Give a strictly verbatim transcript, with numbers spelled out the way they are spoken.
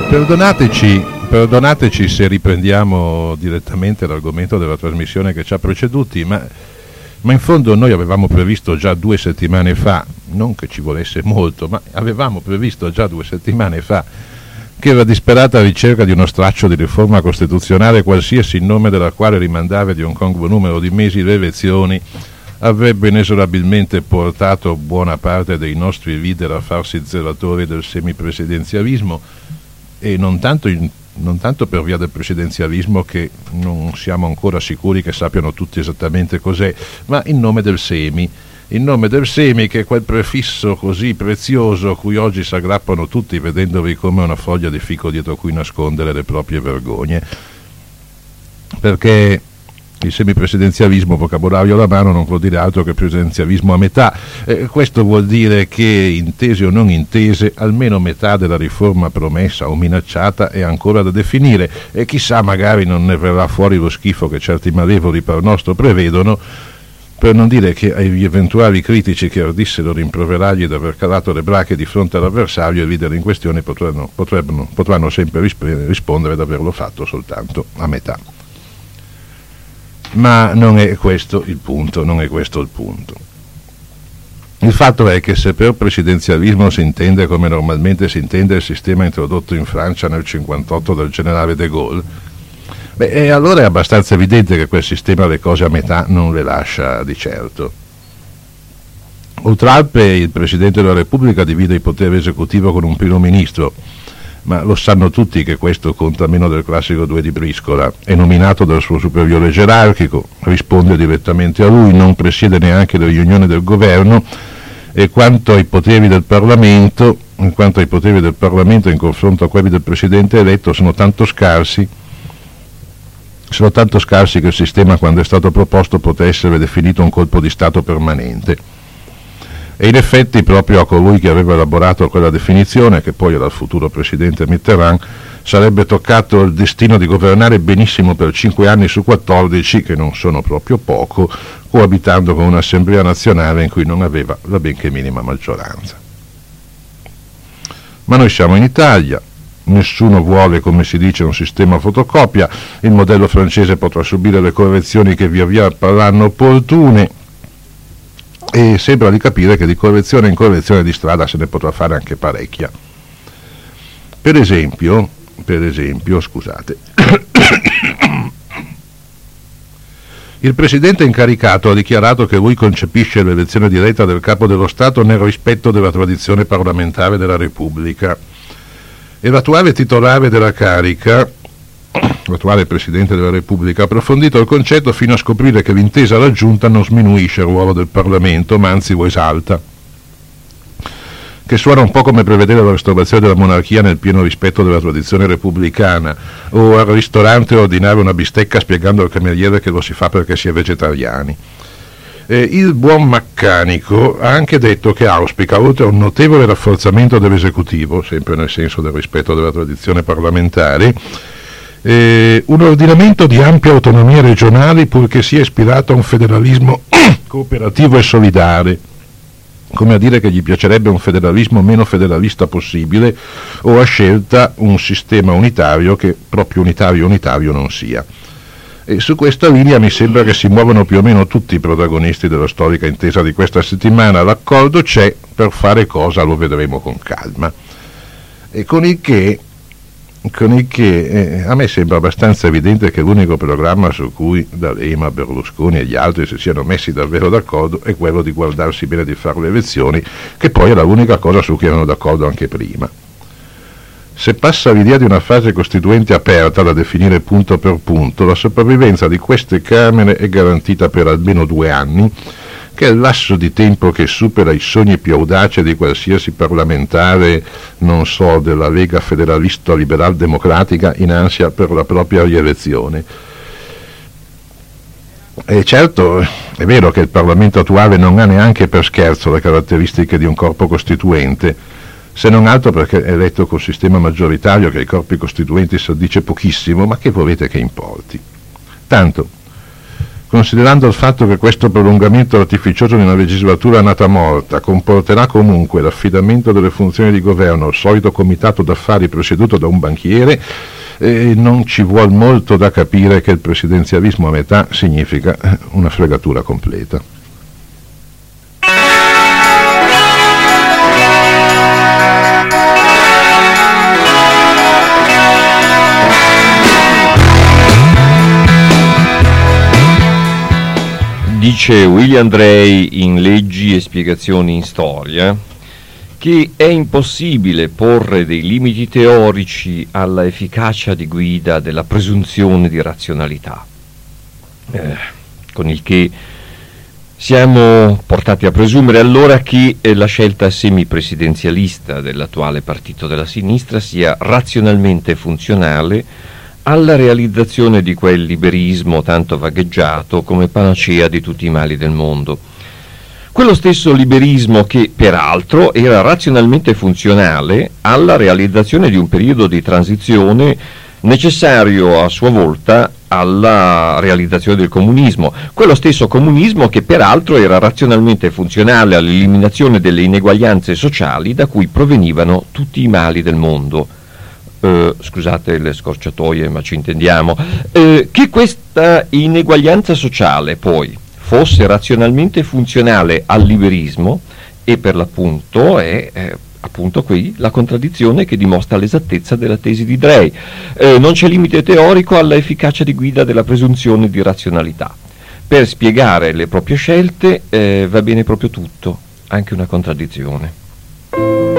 Perdonateci, perdonateci se riprendiamo direttamente l'argomento della trasmissione che ci ha preceduti, ma, ma in fondo noi avevamo previsto già due settimane fa, non che ci volesse molto, ma avevamo previsto già due settimane fa che la disperata ricerca di uno straccio di riforma costituzionale, qualsiasi in nome della quale rimandare di un congruo numero di mesi le elezioni, avrebbe inesorabilmente portato buona parte dei nostri leader a farsi zelatori del semipresidenzialismo, e non tanto, in, non tanto per via del presidenzialismo, che non siamo ancora sicuri che sappiano tutti esattamente cos'è, ma in nome del semi, in nome del semi, che è quel prefisso così prezioso a cui oggi si aggrappano tutti vedendovi come una foglia di fico dietro cui nascondere le proprie vergogne, perché il semipresidenzialismo, vocabolario alla mano, non vuol dire altro che presidenzialismo a metà. Eh, questo vuol dire che, intese o non intese, almeno metà della riforma promessa o minacciata è ancora da definire, e chissà, magari non ne verrà fuori lo schifo che certi malevoli per nostro prevedono, per non dire che agli eventuali critici che ardissero rimproverargli di aver calato le brache di fronte all'avversario, i leader in questione potranno, potranno, potranno sempre risp- rispondere di averlo fatto soltanto a metà. Ma non è questo il punto, non è questo il punto. Il fatto è che se per presidenzialismo si intende, come normalmente si intende, il sistema introdotto in Francia nel cinquantotto dal generale de Gaulle, beh, e allora è abbastanza evidente che quel sistema le cose a metà non le lascia di certo. Oltralpe il Presidente della Repubblica divide il potere esecutivo con un primo ministro, ma lo sanno tutti che questo conta meno del classico due di briscola, è nominato dal suo superiore gerarchico, risponde direttamente a lui, non presiede neanche le riunioni del governo, e quanto ai poteri del Parlamento, in quanto ai poteri del Parlamento in confronto a quelli del Presidente eletto sono tanto scarsi, sono tanto scarsi che il sistema, quando è stato proposto, poté essere definito un colpo di Stato permanente. E in effetti proprio a colui che aveva elaborato quella definizione, che poi era il futuro presidente Mitterrand, sarebbe toccato il destino di governare benissimo per cinque anni su quattordici, che non sono proprio poco, coabitando con un'assemblea nazionale in cui non aveva la benché minima maggioranza. Ma noi siamo in Italia, nessuno vuole, come si dice, un sistema a fotocopia, il modello francese potrà subire le correzioni che via via parranno opportune, e sembra di capire che di correzione in correzione di strada se ne potrà fare anche parecchia. Per esempio, per esempio, scusate, il presidente incaricato ha dichiarato che lui concepisce l'elezione diretta del capo dello Stato nel rispetto della tradizione parlamentare della Repubblica, e l'attuale titolare della carica, l'attuale Presidente della Repubblica, ha approfondito il concetto fino a scoprire che l'intesa raggiunta non sminuisce il ruolo del Parlamento, ma anzi lo esalta, che suona un po' come prevedere la restaurazione della monarchia nel pieno rispetto della tradizione repubblicana, o al ristorante ordinare una bistecca spiegando al cameriere che lo si fa perché si è vegetariani. Eh, il buon Maccanico ha anche detto che auspica, oltre a un notevole rafforzamento dell'esecutivo, sempre nel senso del rispetto della tradizione parlamentare, Eh, un ordinamento di ampia autonomia regionale, purché sia ispirato a un federalismo cooperativo e solidale, come a dire che gli piacerebbe un federalismo meno federalista possibile, o a scelta un sistema unitario che proprio unitario unitario non sia. E su questa linea mi sembra che si muovono più o meno tutti i protagonisti della storica intesa di questa settimana. L'accordo c'è, per fare cosa lo vedremo con calma, e con il che Con il che eh, a me sembra abbastanza evidente che l'unico programma su cui D'Alema, Berlusconi e gli altri si siano messi davvero d'accordo è quello di guardarsi bene di fare le elezioni, che poi è l'unica cosa su cui erano d'accordo anche prima. Se passa l'idea di una fase costituente aperta da definire punto per punto, la sopravvivenza di queste Camere è garantita per almeno due anni, che è il lasso di tempo che supera i sogni più audaci di qualsiasi parlamentare, non so, della Lega Federalista Liberal Democratica in ansia per la propria rielezione. E certo, è vero che il Parlamento attuale non ha neanche per scherzo le caratteristiche di un corpo costituente, se non altro perché è eletto col sistema maggioritario, che ai corpi costituenti si addice pochissimo, ma che volete che importi? Tanto, considerando il fatto che questo prolungamento artificioso di una legislatura nata morta comporterà comunque l'affidamento delle funzioni di governo al solito comitato d'affari presieduto da un banchiere, eh, non ci vuol molto da capire che il presidenzialismo a metà significa una fregatura completa. Dice William Drey in Leggi e spiegazioni in storia che è impossibile porre dei limiti teorici alla efficacia di guida della presunzione di razionalità, eh, con il che siamo portati a presumere allora che eh, la scelta semipresidenzialista dell'attuale partito della sinistra sia razionalmente funzionale alla realizzazione di quel liberismo tanto vagheggiato come panacea di tutti i mali del mondo. Quello stesso liberismo che, peraltro, era razionalmente funzionale alla realizzazione di un periodo di transizione necessario a sua volta alla realizzazione del comunismo. Quello stesso comunismo che, peraltro, era razionalmente funzionale all'eliminazione delle ineguaglianze sociali da cui provenivano tutti i mali del mondo. Uh, scusate le scorciatoie, ma ci intendiamo. Uh, che questa ineguaglianza sociale poi fosse razionalmente funzionale al liberismo, e per l'appunto è eh, appunto qui la contraddizione che dimostra l'esattezza della tesi di Drey. Uh, non c'è limite teorico alla efficacia di guida della presunzione di razionalità. Per spiegare le proprie scelte eh, va bene proprio tutto, anche una contraddizione.